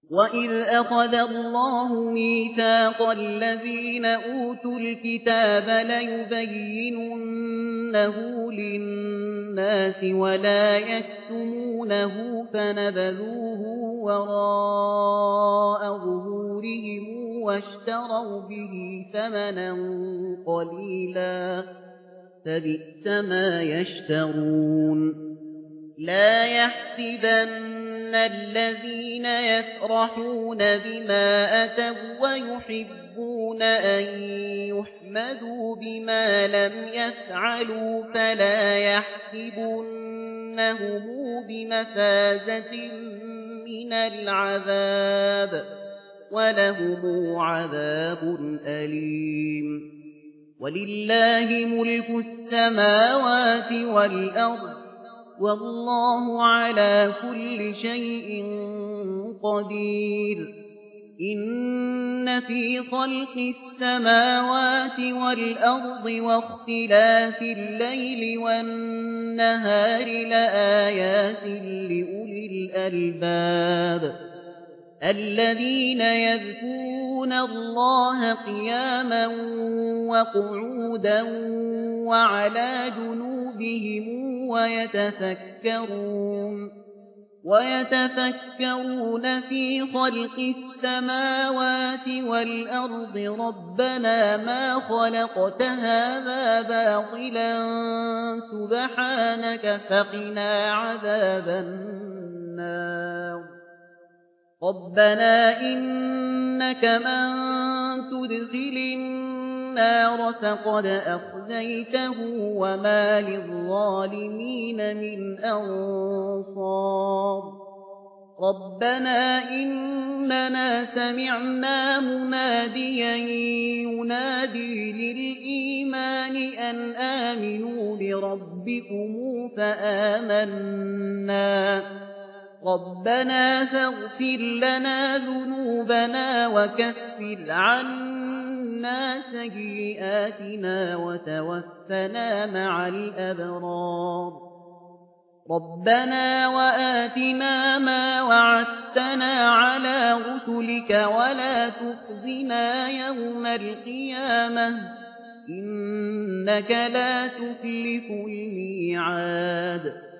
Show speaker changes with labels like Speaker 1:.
Speaker 1: وَإِذْ أَخَذَ اللَّهُ مِيثَاقَ الَّذِينَ أُوتُوا الْكِتَابَ لَيُبَيِّنُنَّهُ لِلنَّاسِ وَلَا يَكْتُمُونَهُ فَنَبَذُوهُ وَرَاءَ ظُهُورِهِمْ وَاشْتَرَوْا بِهِ ثَمَنًا قَلِيلًا فَبِئْسَ مَا يَشْتَرُونَ لا يحسبن الذين يفرحون بما أتوا ويحبون أن يحمدوا بما لم يفعلوا فلا يحسبنهم بمفازة من العذاب ولهم عذاب أليم ولله ملك السماوات والأرض والله على كل شيء قدير إن في خلق السماوات والأرض واختلاف الليل والنهار لآيات لأولي الألباب الذين يذكرون الله قياما وقعودا وعلى جنوبهم ويتفكرون في خلق السماوات والأرض ربنا ما خلقت هذا باطلا سبحانك فقنا عذاب النار ربنا إنك من تدخل النار فقد أخزيته وما للظالمين من أنصار ربنا إننا سمعنا مناديا ينادي للإيمان أن آمنوا بربكم فآمنا ربنا فاغفر لنا ذنوبنا وكفر عنا سيئاتنا وتوفنا مع الأبرار ربنا وآتنا ما وعدتنا على رسلك ولا تخزنا يوم القيامة إنك لا تخلف الميعاد